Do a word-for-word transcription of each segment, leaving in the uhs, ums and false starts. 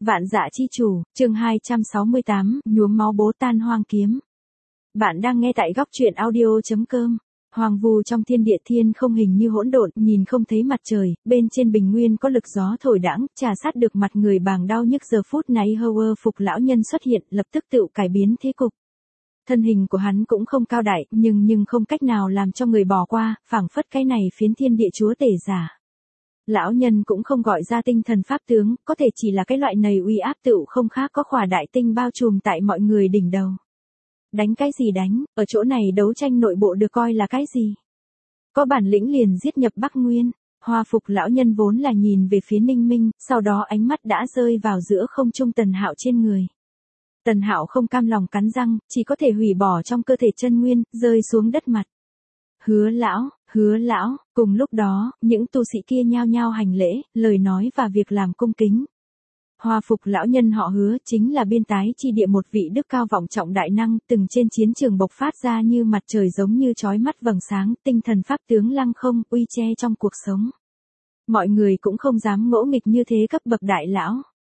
Vạn Dạ Chi Chủ, chương hai trăm sáu mươi tám, nhuốm máu bố tan hoang kiếm. Bạn đang nghe tại góc truyện audio chấm com. Hoàng vù trong thiên địa thiên không hình như hỗn độn, nhìn không thấy mặt trời, bên trên bình nguyên có lực gió thổi đãng, trà sát được mặt người bàng đau nhức. Giờ phút này Howard Phục lão nhân xuất hiện, lập tức tự cải biến thế cục. Thân hình của hắn cũng không cao đại, nhưng nhưng không cách nào làm cho người bỏ qua, phảng phất cái này phiến thiên địa chúa tể giả. Lão nhân cũng không gọi ra tinh thần pháp tướng, có thể chỉ là cái loại nầy uy áp tựu không khác có khỏa đại tinh bao trùm tại mọi người đỉnh đầu. Đánh cái gì đánh, ở chỗ này đấu tranh nội bộ được coi là cái gì? Có bản lĩnh liền giết nhập Bắc Nguyên. Hoa Phục lão nhân vốn là nhìn về phía Ninh Minh, sau đó ánh mắt đã rơi vào giữa không trung Tần Hạo trên người. Tần Hạo không cam lòng cắn răng, chỉ có thể hủy bỏ trong cơ thể chân nguyên, rơi xuống đất mặt. Hứa lão, hứa lão, cùng lúc đó, những tu sĩ kia nhao nhao hành lễ, lời nói và việc làm cung kính. Hoa Phục lão nhân họ Hứa chính là biên tái chi địa một vị đức cao vọng trọng đại năng, từng trên chiến trường bộc phát ra như mặt trời giống như chói mắt vầng sáng, tinh thần pháp tướng lăng không, uy che trong cuộc sống. Mọi người cũng không dám ngỗ nghịch như thế cấp bậc đại lão.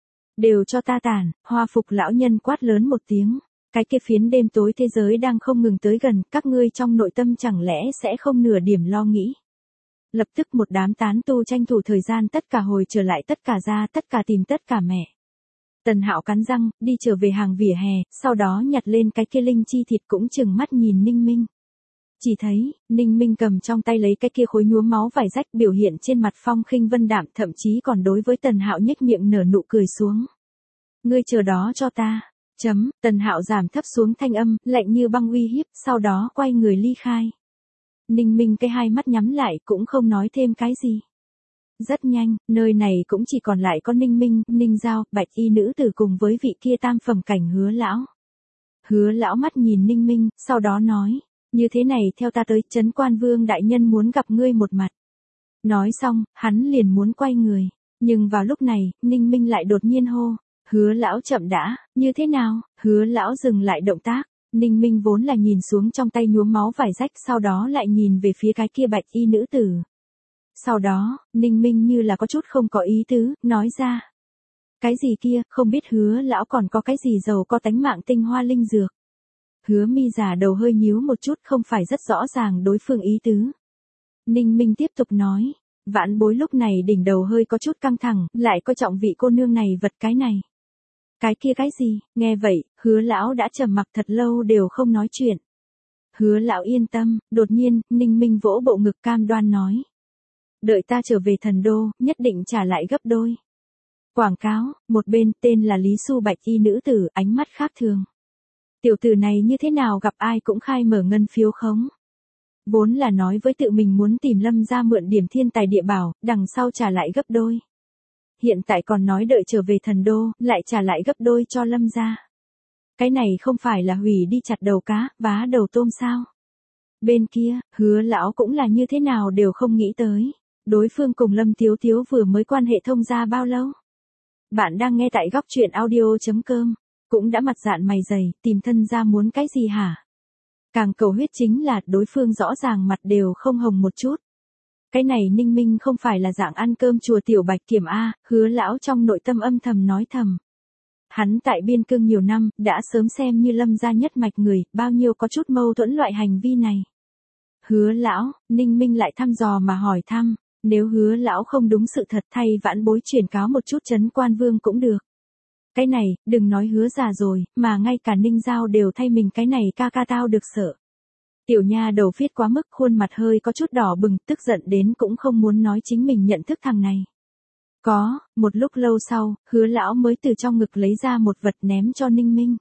Đều cho ta tản, Hoa Phục lão nhân quát lớn một tiếng. Cái kia phiến đêm tối thế giới đang không ngừng tới gần, các ngươi trong nội tâm chẳng lẽ sẽ không nửa điểm lo nghĩ. Lập tức một đám tán tu tranh thủ thời gian tất cả hồi trở lại tất cả ra, tất cả tìm tất cả mẹ. Tần Hạo cắn răng, đi trở về hàng vỉa hè, sau đó nhặt lên cái kia linh chi thịt cũng chừng mắt nhìn Ninh Minh. Chỉ thấy, Ninh Minh cầm trong tay lấy cái kia khối nhuốm máu vải rách biểu hiện trên mặt phong khinh vân đạm, thậm chí còn đối với Tần Hạo nhếch miệng nở nụ cười xuống. Ngươi chờ đó cho ta. Chấm, Tần Hạo giảm thấp xuống thanh âm, lạnh như băng uy hiếp, sau đó quay người ly khai. Ninh Minh cái hai mắt nhắm lại cũng không nói thêm cái gì. Rất nhanh, nơi này cũng chỉ còn lại có Ninh Minh, Ninh Giao, Bạch Y nữ tử cùng với vị kia tam phẩm cảnh Hứa lão. Hứa lão mắt nhìn Ninh Minh, sau đó nói, như thế này theo ta tới, Trấn Quan Vương đại nhân muốn gặp ngươi một mặt. Nói xong, hắn liền muốn quay người, nhưng vào lúc này, Ninh Minh lại đột nhiên hô. Hứa lão chậm đã, như thế nào? Hứa lão dừng lại động tác, Ninh Minh vốn là nhìn xuống trong tay nhuốm máu vải rách, sau đó lại nhìn về phía cái kia Bạch Y nữ tử. Sau đó, Ninh Minh như là có chút không có ý tứ, nói ra. Cái gì kia, không biết Hứa lão còn có cái gì giàu có tánh mạng tinh hoa linh dược. Hứa Mi già đầu hơi nhíu một chút, không phải rất rõ ràng đối phương ý tứ. Ninh Minh tiếp tục nói. Vãn Bối lúc này đỉnh đầu hơi có chút căng thẳng, lại coi trọng vị cô nương này vật cái này. Cái kia cái gì, nghe vậy, Hứa lão đã trầm mặc thật lâu đều không nói chuyện. Hứa lão yên tâm, đột nhiên, Ninh Minh vỗ bộ ngực cam đoan nói. Đợi ta trở về thần đô, nhất định trả lại gấp đôi. Quảng cáo, một bên tên là Lý Xu Bạch Y nữ tử, ánh mắt khác thường. Tiểu tử này như thế nào gặp ai cũng khai mở ngân phiếu khống. Vốn là nói với tự mình muốn tìm Lâm gia mượn điểm thiên tài địa bảo, đằng sau trả lại gấp đôi. Hiện tại còn nói đợi trở về thần đô, lại trả lại gấp đôi cho Lâm gia. Cái này không phải là hủy đi chặt đầu cá, vá đầu tôm sao? Bên kia, Hứa lão cũng là như thế nào đều không nghĩ tới. Đối phương cùng Lâm Tiếu Tiếu vừa mới quan hệ thông gia bao lâu? Bạn đang nghe tại góc truyện audio chấm com, cũng đã mặt dạn mày dày, tìm thân gia muốn cái gì hả? Càng cầu huyết chính là đối phương rõ ràng mặt đều không hồng một chút. Cái này Ninh Minh không phải là dạng ăn cơm chùa tiểu bạch kiểm A, Hứa lão trong nội tâm âm thầm nói thầm. Hắn tại biên cương nhiều năm, đã sớm xem như Lâm gia nhất mạch người, bao nhiêu có chút mâu thuẫn loại hành vi này. Hứa lão, Ninh Minh lại thăm dò mà hỏi thăm, nếu Hứa lão không đúng sự thật thay Vãn Bối truyền cáo một chút Trấn Quan Vương cũng được. Cái này, đừng nói Hứa già rồi, mà ngay cả Ninh Giao đều thay mình cái này ca ca tao được sợ. Tiểu nha đầu viết quá mức, khuôn mặt hơi có chút đỏ bừng, tức giận đến cũng không muốn nói chính mình nhận thức thằng này. Có, một lúc lâu sau, Hứa lão mới từ trong ngực lấy ra một vật ném cho Ninh Minh.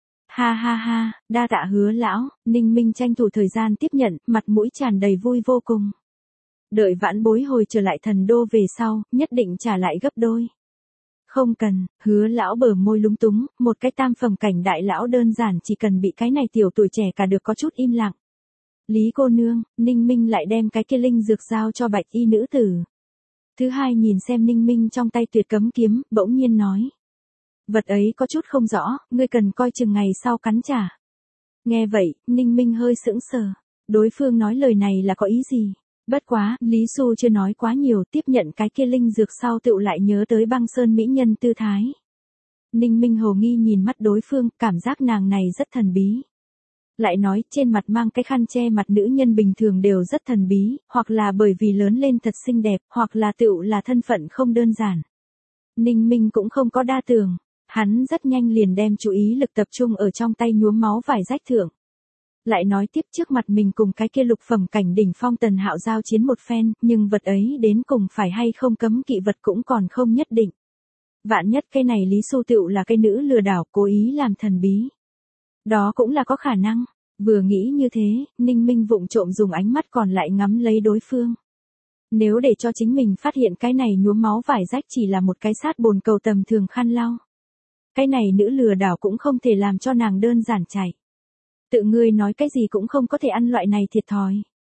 Ha ha ha, đa tạ Hứa lão, Ninh Minh tranh thủ thời gian tiếp nhận, mặt mũi tràn đầy vui vô cùng. Đợi Vãn Bối hồi trở lại thần đô về sau, nhất định trả lại gấp đôi. Không cần, Hứa lão bờ môi lúng túng, một cái tam phẩm cảnh đại lão đơn giản chỉ cần bị cái này tiểu tuổi trẻ cả được có chút im lặng. Lý cô nương, Ninh Minh lại đem cái kia linh dược giao cho Bạch Y nữ tử. Thứ hai nhìn xem Ninh Minh trong tay tuyệt cấm kiếm, bỗng nhiên nói. Vật ấy có chút không rõ, ngươi cần coi chừng ngày sau cắn trả. Nghe vậy, Ninh Minh hơi sững sờ. Đối phương nói lời này là có ý gì? Bất quá, Lý Xu chưa nói quá nhiều, tiếp nhận cái kia linh dược sau tựu lại nhớ tới Băng Sơn mỹ nhân tư thái. Ninh Minh hồ nghi nhìn mắt đối phương, cảm giác nàng này rất thần bí. Lại nói, trên mặt mang cái khăn che mặt nữ nhân bình thường đều rất thần bí, hoặc là bởi vì lớn lên thật xinh đẹp, hoặc là tựu là thân phận không đơn giản. Ninh Minh cũng không có đa tưởng, hắn rất nhanh liền đem chú ý lực tập trung ở trong tay nhuốm máu vải rách thượng. Lại nói tiếp trước mặt mình cùng cái kia lục phẩm cảnh đỉnh phong Tần Hạo giao chiến một phen, nhưng vật ấy đến cùng phải hay không cấm kỵ vật cũng còn không nhất định. Vạn nhất cái này Lý Xu tựu là cái nữ lừa đảo cố ý làm thần bí. Đó cũng là có khả năng. Vừa nghĩ như thế, Ninh Minh vụng trộm dùng ánh mắt còn lại ngắm lấy đối phương. Nếu để cho chính mình phát hiện cái này nhuốm máu vải rách chỉ là một cái sát bồn cầu tầm thường khăn lau. Cái này nữ lừa đảo cũng không thể làm cho nàng đơn giản chạy. Tự ngươi nói cái gì cũng không có thể ăn loại này thiệt thòi.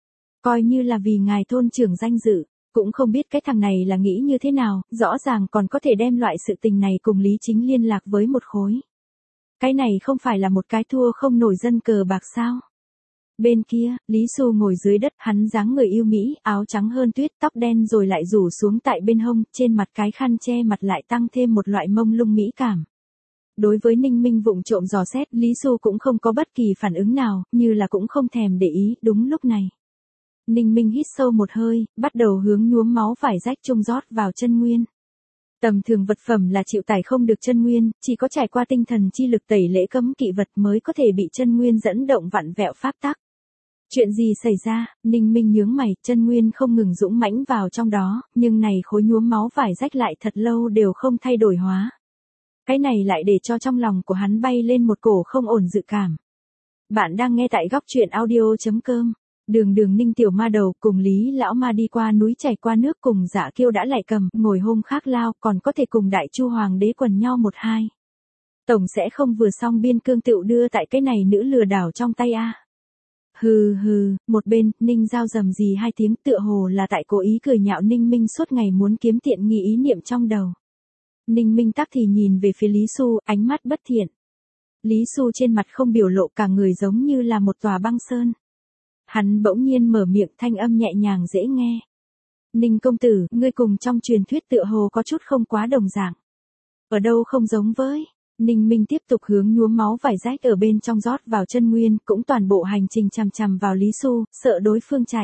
Coi như là vì ngài thôn trưởng danh dự, cũng không biết cái thằng này là nghĩ như thế nào, rõ ràng còn có thể đem loại sự tình này cùng Lý Chính liên lạc với một khối. Cái này không phải là một cái thua không nổi dân cờ bạc sao. Bên kia, Lý Xu ngồi dưới đất, hắn dáng người yêu mỹ, áo trắng hơn tuyết, tóc đen rồi lại rủ xuống tại bên hông, trên mặt cái khăn che mặt lại tăng thêm một loại mông lung mỹ cảm. Đối với Ninh Minh vụng trộm dò xét, Lý Xu cũng không có bất kỳ phản ứng nào, như là cũng không thèm để ý, đúng lúc này. Ninh Minh hít sâu một hơi, bắt đầu hướng nhuốm máu vải rách chung rót vào chân nguyên. Tầm thường vật phẩm là chịu tải không được chân nguyên, chỉ có trải qua tinh thần chi lực tẩy lễ cấm kỵ vật mới có thể bị chân nguyên dẫn động vặn vẹo pháp tắc. Chuyện gì xảy ra, Ninh Minh nhướng mày, chân nguyên không ngừng dũng mãnh vào trong đó, nhưng này khối nhuốm máu vải rách lại thật lâu đều không thay đổi hóa. Cái này lại để cho trong lòng của hắn bay lên một cổ không ổn dự cảm. Bạn đang nghe tại góc truyện audio chấm com. Đường đường Ninh tiểu ma đầu cùng Lý lão ma đi qua núi chảy qua nước cùng Dạ Kiêu đã lại cầm, ngồi hôm khác lao còn có thể cùng đại chu hoàng đế quần nhau một hai. Tổng sẽ không vừa xong biên cương tựu đưa tại cái này nữ lừa đảo trong tay a. Hừ hừ, một bên, Ninh Giao rầm gì hai tiếng tựa hồ là tại cố ý cười nhạo Ninh Minh suốt ngày muốn kiếm tiện nghi ý niệm trong đầu. Ninh Minh tắc thì nhìn về phía Lý Xu, ánh mắt bất thiện. Lý Xu trên mặt không biểu lộ cả người giống như là một tòa băng sơn. Hắn bỗng nhiên mở miệng thanh âm nhẹ nhàng dễ nghe. Ninh công tử, ngươi cùng trong truyền thuyết tựa hồ có chút không quá đồng dạng. Ở đâu không giống với. Ninh Minh tiếp tục hướng nhuốm máu vải rách ở bên trong rót vào chân nguyên, cũng toàn bộ hành trình chằm chằm vào Lý Xu, sợ đối phương chạy.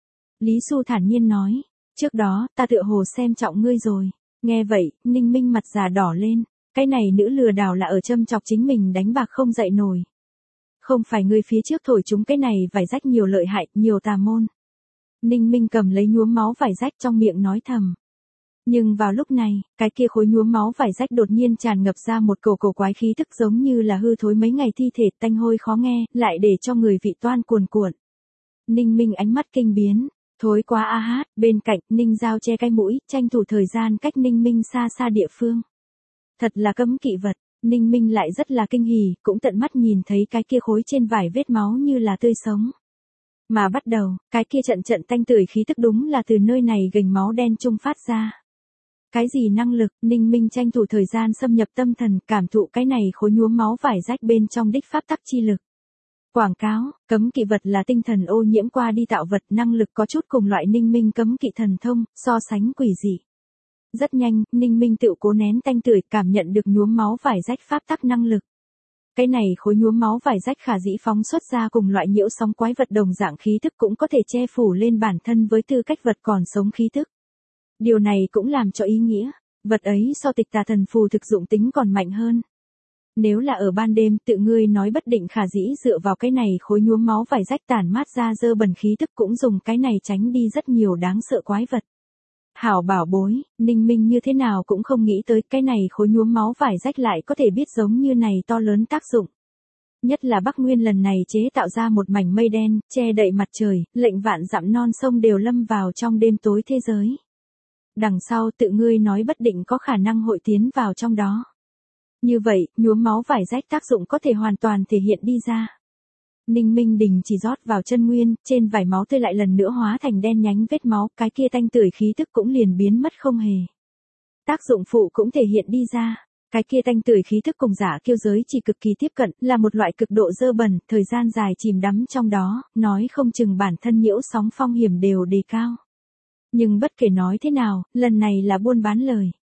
Lý Xu thản nhiên nói, trước đó, ta tựa hồ xem trọng ngươi rồi. Nghe vậy, Ninh Minh mặt già đỏ lên, cái này nữ lừa đảo là ở châm chọc chính mình đánh bạc không dậy nổi. Không phải ngươi phía trước thổi chúng cái này vải rách nhiều lợi hại, nhiều tà môn. Ninh Minh cầm lấy nhuốm máu vải rách trong miệng nói thầm. Nhưng vào lúc này, cái kia khối nhuốm máu vải rách đột nhiên tràn ngập ra một cổ cổ quái khí tức giống như là hư thối mấy ngày thi thể tanh hôi khó nghe, lại để cho người vị toan cuồn cuộn. Ninh Minh ánh mắt kinh biến, thối quá a hát, bên cạnh, Ninh Giao che cái mũi, tranh thủ thời gian cách Ninh Minh xa xa địa phương. Thật là cấm kỵ vật, Ninh Minh lại rất là kinh hỉ, cũng tận mắt nhìn thấy cái kia khối trên vải vết máu như là tươi sống. Mà bắt đầu, cái kia trận trận tanh tưởi khí tức đúng là từ nơi này gành máu đen trung phát ra. Cái gì năng lực, Ninh Minh tranh thủ thời gian xâm nhập tâm thần, cảm thụ cái này khối nhuốm máu vải rách bên trong đích pháp tắc chi lực. Quảng cáo, cấm kỵ vật là tinh thần ô nhiễm qua đi tạo vật, năng lực có chút cùng loại Ninh Minh cấm kỵ thần thông, so sánh quỷ dị. Rất nhanh, Ninh Minh tự cố nén tanh tưởi, cảm nhận được nhuốm máu vải rách pháp tắc năng lực. Cái này khối nhuốm máu vải rách khả dĩ phóng xuất ra cùng loại nhiễu sóng quái vật đồng dạng khí thức cũng có thể che phủ lên bản thân với tư cách vật còn sống khí thức. Điều này cũng làm cho ý nghĩa, vật ấy so tịch tà thần phù thực dụng tính còn mạnh hơn. Nếu là ở ban đêm, tự ngươi nói bất định khả dĩ dựa vào cái này khối nhuốm máu vải rách tản mát ra dơ bẩn khí thức cũng dùng cái này tránh đi rất nhiều đáng sợ quái vật. Hảo bảo bối, Ninh Minh như thế nào cũng không nghĩ tới cái này khối nhuốm máu vải rách lại có thể biết giống như này to lớn tác dụng. Nhất là Bắc Nguyên lần này chế tạo ra một mảnh mây đen, che đậy mặt trời, lệnh vạn dặm non sông đều lâm vào trong đêm tối thế giới. Đằng sau tự ngươi nói bất định có khả năng hội tiến vào trong đó. Như vậy, nhuốm máu vải rách tác dụng có thể hoàn toàn thể hiện đi ra. Ninh Minh đình chỉ rót vào chân nguyên, trên vải máu tươi lại lần nữa hóa thành đen nhánh vết máu, cái kia tanh tưởi khí tức cũng liền biến mất không hề. Tác dụng phụ cũng thể hiện đi ra, cái kia tanh tưởi khí tức cùng Dạ Kiêu giới chỉ cực kỳ tiếp cận, là một loại cực độ dơ bẩn, thời gian dài chìm đắm trong đó, nói không chừng bản thân nhiễu sóng phong hiểm đều đề cao. Nhưng bất kể nói thế nào, lần này là buôn bán lời.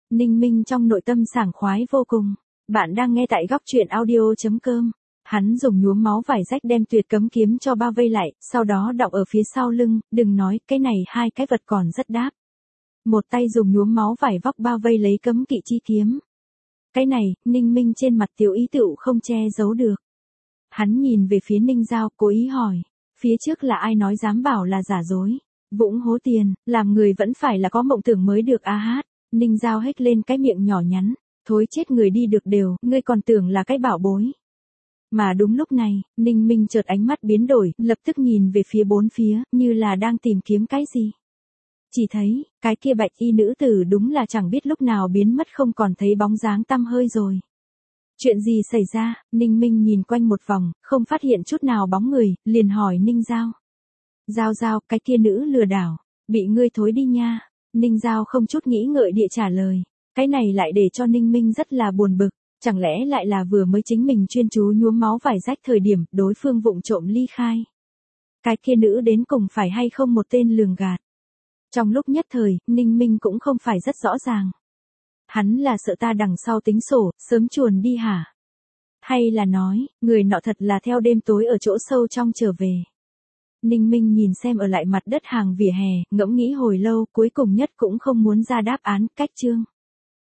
Ninh Minh trong nội tâm sảng khoái vô cùng. Bạn đang nghe tại góc truyện audio.com. Hắn dùng nhuốm máu vải rách đem tuyệt cấm kiếm cho bao vây lại, sau đó đọng ở phía sau lưng, đừng nói, cái này hai cái vật còn rất đáp. Một tay dùng nhuốm máu vải vóc bao vây lấy cấm kỵ chi kiếm. Cái này, Ninh Minh trên mặt tiểu ý tựu không che giấu được. Hắn nhìn về phía Ninh Giao, cố ý hỏi, phía trước là ai nói dám bảo là giả dối. Vũng hố tiền, làm người vẫn phải là có mộng tưởng mới được a hát. Ninh Giao hét lên cái miệng nhỏ nhắn, thối chết người đi được đều, ngươi còn tưởng là cái bảo bối. Mà đúng lúc này, Ninh Minh chợt ánh mắt biến đổi, lập tức nhìn về phía bốn phía, như là đang tìm kiếm cái gì. Chỉ thấy, cái kia bạch y nữ tử đúng là chẳng biết lúc nào biến mất không còn thấy bóng dáng tăm hơi rồi. Chuyện gì xảy ra? Ninh Minh nhìn quanh một vòng, không phát hiện chút nào bóng người, liền hỏi Ninh Giao. Giao Giao, cái kia nữ lừa đảo, bị ngươi thối đi nha. Ninh Giao không chút nghĩ ngợi địa trả lời. Cái này lại để cho Ninh Minh rất là buồn bực, chẳng lẽ lại là vừa mới chính mình chuyên chú nhuốm máu vải rách thời điểm đối phương vụng trộm ly khai. Cái kia nữ đến cùng phải hay không một tên lường gạt. Trong lúc nhất thời, Ninh Minh cũng không phải rất rõ ràng. Hắn là sợ ta đằng sau tính sổ, sớm chuồn đi hả? Hay là nói, người nọ thật là theo đêm tối ở chỗ sâu trong trở về. Ninh Minh nhìn xem ở lại mặt đất hàng vỉa hè, ngẫm nghĩ hồi lâu, cuối cùng nhất cũng không muốn ra đáp án, cách chương.